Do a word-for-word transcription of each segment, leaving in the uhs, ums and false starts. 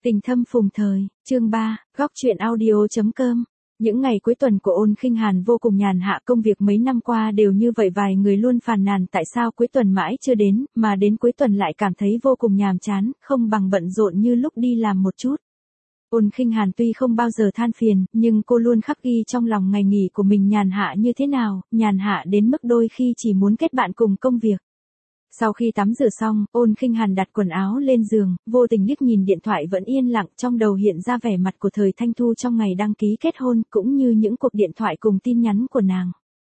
Tình thâm phùng thời, chương ba, góc truyện audio.com. Những ngày cuối tuần của Ôn Khinh Hàn vô cùng nhàn hạ, công việc mấy năm qua đều như vậy, vài người luôn phàn nàn tại sao cuối tuần mãi chưa đến, mà đến cuối tuần lại cảm thấy vô cùng nhàm chán, không bằng bận rộn như lúc đi làm một chút. Ôn Khinh Hàn tuy không bao giờ than phiền, nhưng cô luôn khắc ghi trong lòng ngày nghỉ của mình nhàn hạ như thế nào, nhàn hạ đến mức đôi khi chỉ muốn kết bạn cùng công việc. Sau khi tắm rửa xong, Ôn Khinh Hàn đặt quần áo lên giường, vô tình liếc nhìn điện thoại vẫn yên lặng, trong đầu hiện ra vẻ mặt của Thời Thanh Thu trong ngày đăng ký kết hôn, cũng như những cuộc điện thoại cùng tin nhắn của nàng.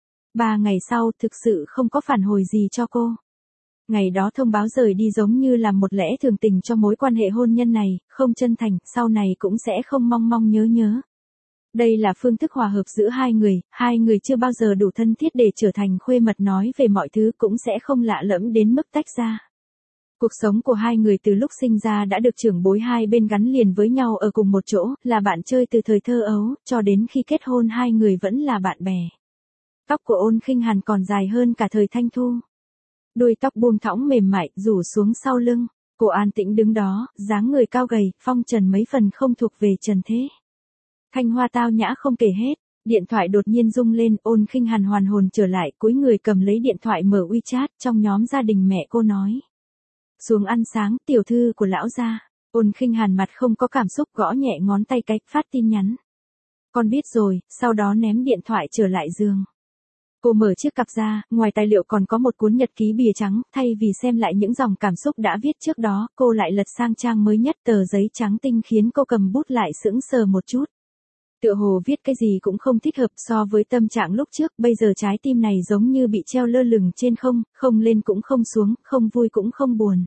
Ba ngày sau, thực sự không có phản hồi gì cho cô. Ngày đó thông báo rời đi giống như là một lẽ thường tình cho mối quan hệ hôn nhân này, không chân thành, sau này cũng sẽ không mong mong nhớ nhớ. Đây là phương thức hòa hợp giữa hai người, hai người chưa bao giờ đủ thân thiết để trở thành khuê mật, nói về mọi thứ cũng sẽ không lạ lẫm đến mức tách ra. Cuộc sống của hai người từ lúc sinh ra đã được trưởng bối hai bên gắn liền với nhau ở cùng một chỗ, là bạn chơi từ thời thơ ấu, cho đến khi kết hôn hai người vẫn là bạn bè. Tóc của Ôn Khinh Hàn còn dài hơn cả Thời Thanh Thu. Đuôi tóc buông thõng mềm mại, rủ xuống sau lưng, cô an tĩnh đứng đó, dáng người cao gầy, phong trần mấy phần không thuộc về trần thế. Thanh hoa tao nhã không kể hết, điện thoại đột nhiên rung lên, Ôn Khinh Hàn hoàn hồn trở lại, cúi người cầm lấy điện thoại mở WeChat, trong nhóm gia đình mẹ cô nói. Xuống ăn sáng, tiểu thư của lão gia. Ôn Khinh Hàn mặt không có cảm xúc, gõ nhẹ ngón tay cái, phát tin nhắn. Con biết rồi, sau đó ném điện thoại trở lại giường. Cô mở chiếc cặp ra, ngoài tài liệu còn có một cuốn nhật ký bìa trắng, thay vì xem lại những dòng cảm xúc đã viết trước đó, cô lại lật sang trang mới nhất, tờ giấy trắng tinh khiến cô cầm bút lại sững sờ một chút. Tựa hồ viết cái gì cũng không thích hợp so với tâm trạng lúc trước, bây giờ trái tim này giống như bị treo lơ lửng trên không, không lên cũng không xuống, không vui cũng không buồn.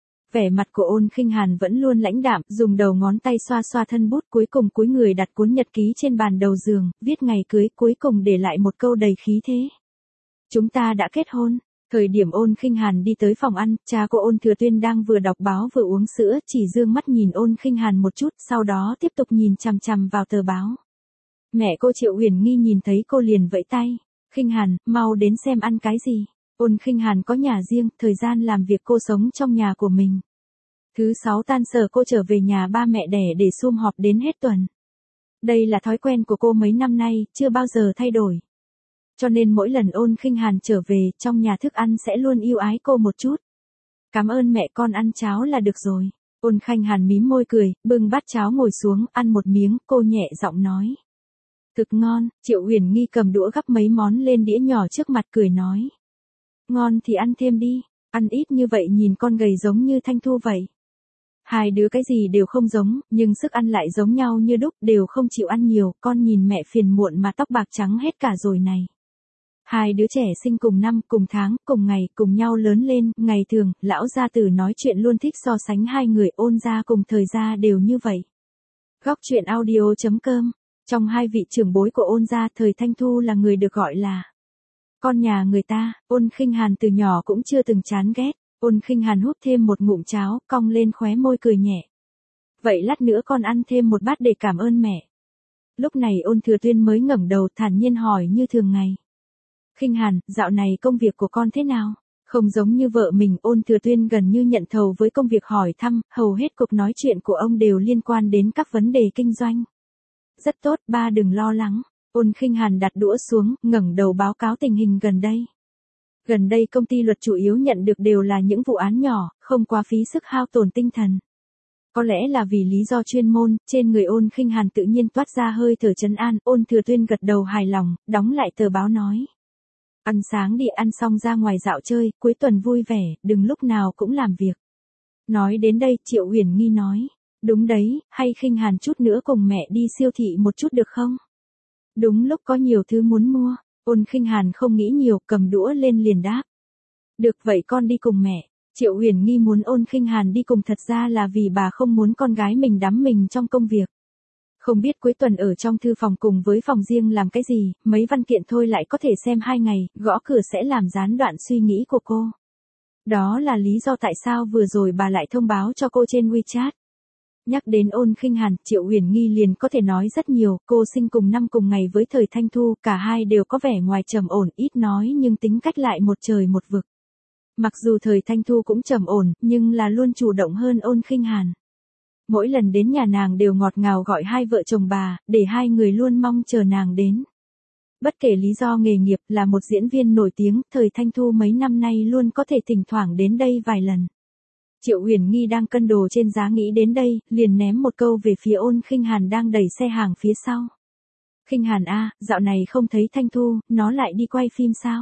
Vẻ mặt của Ôn Khinh Hàn vẫn luôn lãnh đạm, dùng đầu ngón tay xoa xoa thân bút, cuối cùng cúi người đặt cuốn nhật ký trên bàn đầu giường, viết ngày cưới, cuối cùng để lại một câu đầy khí thế. Chúng ta đã kết hôn. Thời điểm Ôn Khinh Hàn đi tới phòng ăn, cha cô Ôn Thừa Tuyên đang vừa đọc báo vừa uống sữa, chỉ dương mắt nhìn Ôn Khinh Hàn một chút, sau đó tiếp tục nhìn chằm chằm vào tờ báo. Mẹ cô Triệu Uyển Nghi nhìn thấy cô liền vẫy tay. Khinh Hàn, mau đến xem ăn cái gì. Ôn Khinh Hàn có nhà riêng, thời gian làm việc cô sống trong nhà của mình. Thứ sáu tan sở cô trở về nhà ba mẹ đẻ để sum họp đến hết tuần. Đây là thói quen của cô mấy năm nay, chưa bao giờ thay đổi. Cho nên mỗi lần Ôn Khinh Hàn trở về, trong nhà thức ăn sẽ luôn yêu ái cô một chút. Cảm ơn mẹ, con ăn cháo là được rồi. Ôn Khinh Hàn mím môi cười, bưng bát cháo ngồi xuống, ăn một miếng, cô nhẹ giọng nói. Thực ngon. Triệu Uyển Nghi cầm đũa gắp mấy món lên đĩa nhỏ trước mặt, cười nói. Ngon thì ăn thêm đi, ăn ít như vậy nhìn con gầy giống như Thanh Thu vậy. Hai đứa cái gì đều không giống, nhưng sức ăn lại giống nhau như đúc, đều không chịu ăn nhiều, con nhìn mẹ phiền muộn mà tóc bạc trắng hết cả rồi này. Hai đứa trẻ sinh cùng năm, cùng tháng, cùng ngày, cùng nhau lớn lên, ngày thường, lão gia tử nói chuyện luôn thích so sánh hai người, Ôn gia cùng Thời gia đều như vậy. Góc truyện audio.com. Trong hai vị trưởng bối của Ôn gia, Thời Thanh Thu là người được gọi là con nhà người ta, Ôn Khinh Hàn từ nhỏ cũng chưa từng chán ghét. Ôn Khinh Hàn hút thêm một ngụm cháo, cong lên khóe môi cười nhẹ. Vậy lát nữa con ăn thêm một bát để cảm ơn mẹ. Lúc này Ôn Thừa Tuyên mới ngẩng đầu thản nhiên hỏi như thường ngày. Khinh Hàn, dạo này công việc của con thế nào? Không giống như vợ mình, Ôn Thừa Tuyên gần như nhận thầu với công việc hỏi thăm, hầu hết cuộc nói chuyện của ông đều liên quan đến các vấn đề kinh doanh. Rất tốt, ba đừng lo lắng. Ôn Khinh Hàn đặt đũa xuống, ngẩng đầu báo cáo tình hình gần đây. Gần đây công ty luật chủ yếu nhận được đều là những vụ án nhỏ, không quá phí sức hao tổn tinh thần. Có lẽ là vì lý do chuyên môn, trên người Ôn Khinh Hàn tự nhiên toát ra hơi thở trấn an, Ôn Thừa Tuyên gật đầu hài lòng, đóng lại tờ báo nói. Ăn sáng đi, ăn xong ra ngoài dạo chơi, cuối tuần vui vẻ, đừng lúc nào cũng làm việc. Nói đến đây, Triệu Uyển Nghi nói. Đúng đấy, hay Khinh Hàn chút nữa cùng mẹ đi siêu thị một chút được không? Đúng lúc có nhiều thứ muốn mua. Ôn Khinh Hàn không nghĩ nhiều, cầm đũa lên liền đáp. Được, vậy con đi cùng mẹ. Triệu Uyển Nghi muốn Ôn Khinh Hàn đi cùng thật ra là vì bà không muốn con gái mình đắm mình trong công việc. Không biết cuối tuần ở trong thư phòng cùng với phòng riêng làm cái gì, mấy văn kiện thôi lại có thể xem hai ngày, gõ cửa sẽ làm gián đoạn suy nghĩ của cô. Đó là lý do tại sao vừa rồi bà lại thông báo cho cô trên WeChat. Nhắc đến Ôn Khinh Hàn, Triệu Uyển Nghi liền có thể nói rất nhiều, cô sinh cùng năm cùng ngày với Thời Thanh Thu, cả hai đều có vẻ ngoài trầm ổn, ít nói nhưng tính cách lại một trời một vực. Mặc dù Thời Thanh Thu cũng trầm ổn, nhưng là luôn chủ động hơn Ôn Khinh Hàn. Mỗi lần đến nhà nàng đều ngọt ngào gọi hai vợ chồng bà, để hai người luôn mong chờ nàng đến. Bất kể lý do nghề nghiệp, là một diễn viên nổi tiếng, thời Thanh Thu mấy năm nay luôn có thể thỉnh thoảng đến đây vài lần. Triệu Uyển Nghi đang cân đồ trên giá nghĩ đến đây, liền ném một câu về phía Ôn Khinh Hàn đang đẩy xe hàng phía sau. Khinh Hàn a, dạo này không thấy Thanh Thu, nó lại đi quay phim sao?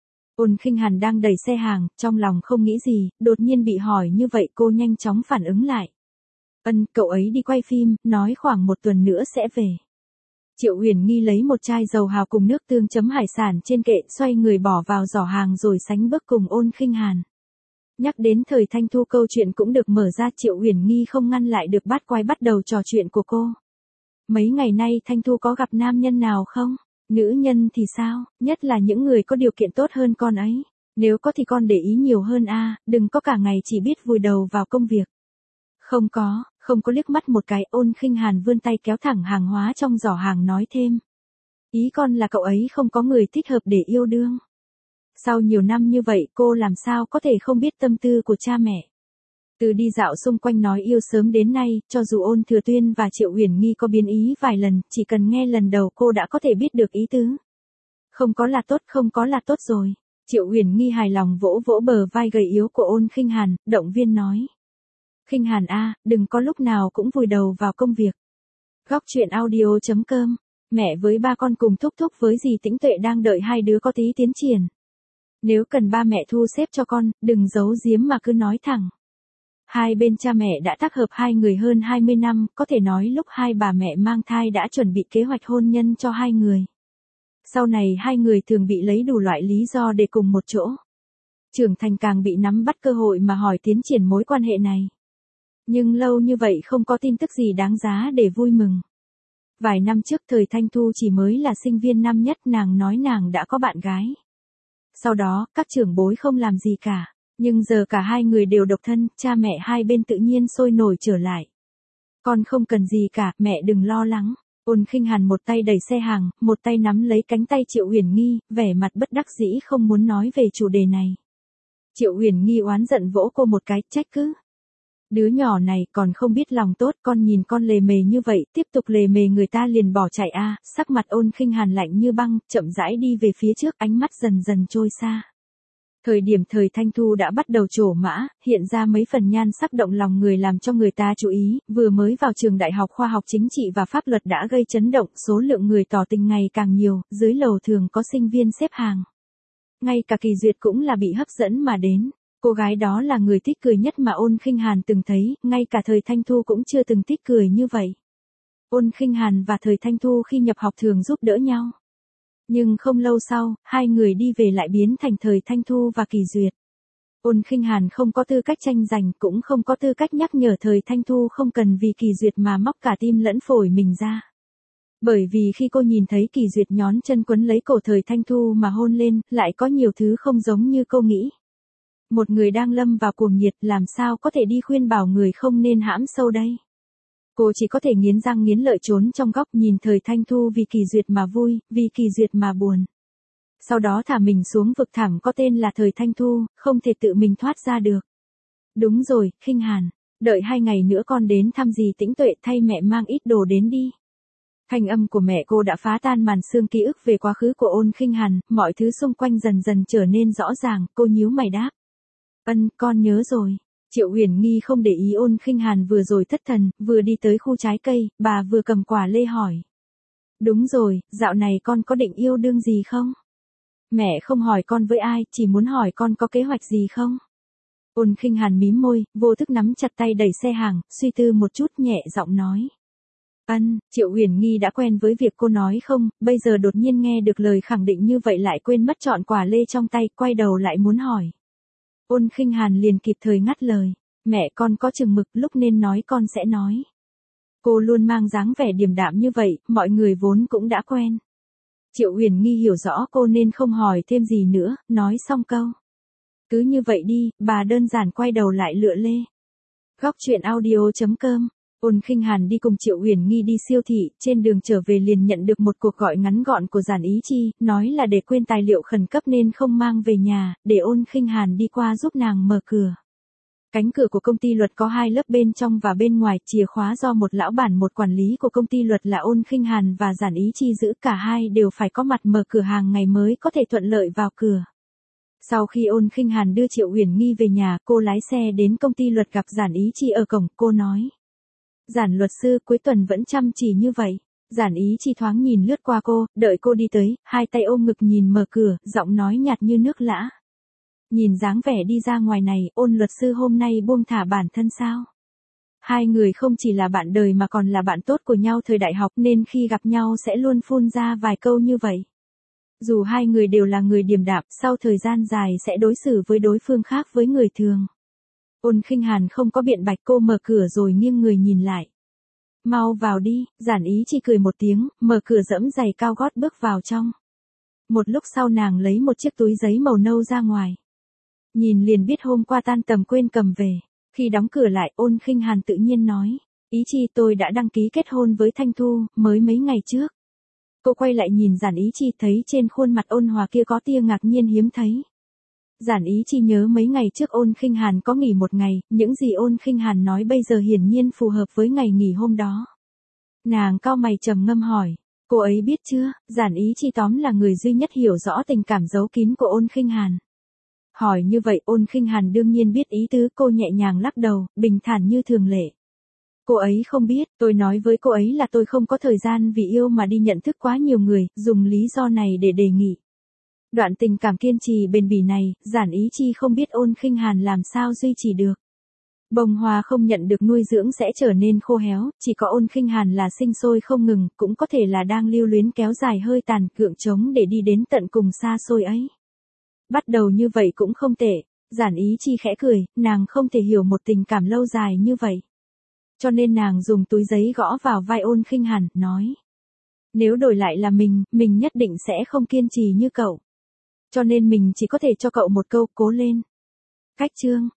Ôn Khinh Hàn đang đẩy xe hàng, trong lòng không nghĩ gì, đột nhiên bị hỏi như vậy cô nhanh chóng phản ứng lại. Ân, cậu ấy đi quay phim, nói khoảng một tuần nữa sẽ về. Triệu Uyển Nghi lấy một chai dầu hào cùng nước tương chấm hải sản trên kệ, xoay người bỏ vào giỏ hàng rồi sánh bước cùng Ôn Khinh Hàn. Nhắc đến thời Thanh Thu câu chuyện cũng được mở ra, Triệu Uyển Nghi không ngăn lại được bắt quay bắt đầu trò chuyện của cô. Mấy ngày nay Thanh Thu có gặp nam nhân nào không? Nữ nhân thì sao? Nhất là những người có điều kiện tốt hơn con ấy. Nếu có thì con để ý nhiều hơn a, đừng có cả ngày chỉ biết vùi đầu vào công việc. Không có, không có. Liếc mắt một cái, Ôn Khinh Hàn vươn tay kéo thẳng hàng hóa trong giỏ hàng nói thêm. Ý con là cậu ấy không có người thích hợp để yêu đương. Sau nhiều năm như vậy cô làm sao có thể không biết tâm tư của cha mẹ. Từ đi dạo xung quanh nói yêu sớm đến nay, cho dù Ôn Thừa Tuyên và Triệu Uyển Nghi có biến ý vài lần, chỉ cần nghe lần đầu cô đã có thể biết được ý tứ. Không có là tốt, không có là tốt rồi. Triệu Uyển Nghi hài lòng vỗ vỗ bờ vai gầy yếu của Ôn Khinh Hàn, động viên nói. Khinh Hàn a, đừng có lúc nào cũng vùi đầu vào công việc. Góc truyện audio chấm com, mẹ với ba con cùng thúc thúc với dì Tĩnh Tuệ đang đợi hai đứa có tí tiến triển. Nếu cần ba mẹ thu xếp cho con, đừng giấu giếm mà cứ nói thẳng. Hai bên cha mẹ đã tác hợp hai người hơn hai mươi năm, có thể nói lúc hai bà mẹ mang thai đã chuẩn bị kế hoạch hôn nhân cho hai người. Sau này hai người thường bị lấy đủ loại lý do để cùng một chỗ. Trưởng thành càng bị nắm bắt cơ hội mà hỏi tiến triển mối quan hệ này. Nhưng lâu như vậy không có tin tức gì đáng giá để vui mừng. Vài năm trước thời Thanh Thu chỉ mới là sinh viên năm nhất, nàng nói nàng đã có bạn gái. Sau đó, các trưởng bối không làm gì cả. Nhưng giờ cả hai người đều độc thân, cha mẹ hai bên tự nhiên sôi nổi trở lại. Con không cần gì cả, mẹ đừng lo lắng. Ôn Khinh Hàn một tay đẩy xe hàng, một tay nắm lấy cánh tay Triệu Uyển Nghi, vẻ mặt bất đắc dĩ không muốn nói về chủ đề này. Triệu Uyển Nghi oán giận vỗ cô một cái, trách cứ. Đứa nhỏ này còn không biết lòng tốt, con nhìn con lề mề như vậy, tiếp tục lề mề người ta liền bỏ chạy a. Sắc mặt Ôn Khinh Hàn lạnh như băng, chậm rãi đi về phía trước, ánh mắt dần dần trôi xa. Thời điểm thời Thanh Thu đã bắt đầu trổ mã, hiện ra mấy phần nhan sắc động lòng người làm cho người ta chú ý, vừa mới vào trường đại học khoa học chính trị và pháp luật đã gây chấn động, số lượng người tỏ tình ngày càng nhiều, dưới lầu thường có sinh viên xếp hàng. Ngay cả Kỳ Duyệt cũng là bị hấp dẫn mà đến. Cô gái đó là người thích cười nhất mà Ôn Khinh Hàn từng thấy, ngay cả thời Thanh Thu cũng chưa từng thích cười như vậy. Ôn Khinh Hàn và thời Thanh Thu khi nhập học thường giúp đỡ nhau. Nhưng không lâu sau, hai người đi về lại biến thành thời Thanh Thu và Kỳ Duyệt. Ôn Khinh Hàn không có tư cách tranh giành, cũng không có tư cách nhắc nhở thời Thanh Thu không cần vì Kỳ Duyệt mà móc cả tim lẫn phổi mình ra. Bởi vì khi cô nhìn thấy Kỳ Duyệt nhón chân quấn lấy cổ thời Thanh Thu mà hôn lên, lại có nhiều thứ không giống như cô nghĩ. Một người đang lâm vào cuồng nhiệt làm sao có thể đi khuyên bảo người không nên hãm sâu đây. Cô chỉ có thể nghiến răng nghiến lợi trốn trong góc nhìn thời Thanh Thu vì Kỳ Duyệt mà vui, vì Kỳ Duyệt mà buồn. Sau đó thả mình xuống vực thẳm có tên là thời Thanh Thu, không thể tự mình thoát ra được. Đúng rồi, Khinh Hàn, đợi hai ngày nữa con đến thăm dì Tĩnh Tuệ, thay mẹ mang ít đồ đến đi. Thanh âm của mẹ cô đã phá tan màn sương ký ức về quá khứ của Ôn Khinh Hàn, mọi thứ xung quanh dần dần trở nên rõ ràng, cô nhíu mày đáp. Ân, con nhớ rồi. Triệu Uyển Nghi không để ý Ôn Khinh Hàn vừa rồi thất thần, vừa đi tới khu trái cây, bà vừa cầm quả lê hỏi. Đúng rồi, dạo này con có định yêu đương gì không? Mẹ không hỏi con với ai, chỉ muốn hỏi con có kế hoạch gì không? Ôn Khinh Hàn mím môi, vô thức nắm chặt tay đẩy xe hàng, suy tư một chút nhẹ giọng nói. Ân, Triệu Uyển Nghi đã quen với việc cô nói không, bây giờ đột nhiên nghe được lời khẳng định như vậy lại quên mất chọn quả lê trong tay, quay đầu lại muốn hỏi. Ôn Khinh Hàn liền kịp thời ngắt lời, mẹ con có chừng mực, lúc nên nói con sẽ nói. Cô luôn mang dáng vẻ điềm đạm như vậy, mọi người vốn cũng đã quen. Triệu Uyển Nghi hiểu rõ cô nên không hỏi thêm gì nữa, nói xong câu. Cứ như vậy đi, bà đơn giản quay đầu lại lựa lê. Góc truyện audio chấm com. Ôn Khinh Hàn đi cùng Triệu Uyển Nghi đi siêu thị, trên đường trở về liền nhận được một cuộc gọi ngắn gọn của Giản Ý Chi, nói là để quên tài liệu khẩn cấp nên không mang về nhà, để Ôn Khinh Hàn đi qua giúp nàng mở cửa. Cánh cửa của công ty luật có hai lớp bên trong và bên ngoài, chìa khóa do một lão bản một quản lý của công ty luật là Ôn Khinh Hàn và Giản Ý Chi giữ, cả hai đều phải có mặt mở cửa hàng ngày mới có thể thuận lợi vào cửa. Sau khi Ôn Khinh Hàn đưa Triệu Uyển Nghi về nhà, cô lái xe đến công ty luật gặp Giản Ý Chi ở cổng, cô nói. Giản luật sư, cuối tuần vẫn chăm chỉ như vậy. Giản Ý Chi thoáng nhìn lướt qua cô, đợi cô đi tới, hai tay ôm ngực nhìn mở cửa, giọng nói nhạt như nước lã. Nhìn dáng vẻ đi ra ngoài này, Ôn luật sư hôm nay buông thả bản thân sao? Hai người không chỉ là bạn đời mà còn là bạn tốt của nhau thời đại học nên khi gặp nhau sẽ luôn phun ra vài câu như vậy. Dù hai người đều là người điềm đạm, sau thời gian dài sẽ đối xử với đối phương khác với người thường. Ôn Khinh Hàn không có biện bạch, cô mở cửa rồi nghiêng người nhìn lại. Mau vào đi, Giản Ý Chi cười một tiếng, mở cửa dẫm giày cao gót bước vào trong. Một lúc sau nàng lấy một chiếc túi giấy màu nâu ra ngoài. Nhìn liền biết hôm qua tan tầm quên cầm về. Khi đóng cửa lại, Ôn Khinh Hàn tự nhiên nói. Ý Chi, tôi đã đăng ký kết hôn với Thanh Thu, mới mấy ngày trước. Cô quay lại nhìn Giản Ý Chi, thấy trên khuôn mặt ôn hòa kia có tia ngạc nhiên hiếm thấy. Giản Ý Chi nhớ mấy ngày trước Ôn Khinh Hàn có nghỉ một ngày, những gì Ôn Khinh Hàn nói bây giờ hiển nhiên phù hợp với ngày nghỉ hôm đó. Nàng cau mày trầm ngâm hỏi, cô ấy biết chưa? Giản Ý Chi tóm là người duy nhất hiểu rõ tình cảm giấu kín của Ôn Khinh Hàn. Hỏi như vậy, Ôn Khinh Hàn đương nhiên biết ý tứ, cô nhẹ nhàng lắc đầu, bình thản như thường lệ. Cô ấy không biết, tôi nói với cô ấy là tôi không có thời gian vì yêu mà đi nhận thức quá nhiều người, dùng lý do này để đề nghị. Đoạn tình cảm kiên trì bền bỉ này, Giản Ý Chi không biết Ôn Khinh Hàn làm sao duy trì được. Bông hoa không nhận được nuôi dưỡng sẽ trở nên khô héo, chỉ có Ôn Khinh Hàn là sinh sôi không ngừng, cũng có thể là đang lưu luyến kéo dài hơi tàn cưỡng chống để đi đến tận cùng xa xôi ấy. Bắt đầu như vậy cũng không tệ, Giản Ý Chi khẽ cười, nàng không thể hiểu một tình cảm lâu dài như vậy. Cho nên nàng dùng túi giấy gõ vào vai Ôn Khinh Hàn, nói. Nếu đổi lại là mình, mình nhất định sẽ không kiên trì như cậu. Cho nên mình chỉ có thể cho cậu một câu, cố lên. Cách chương.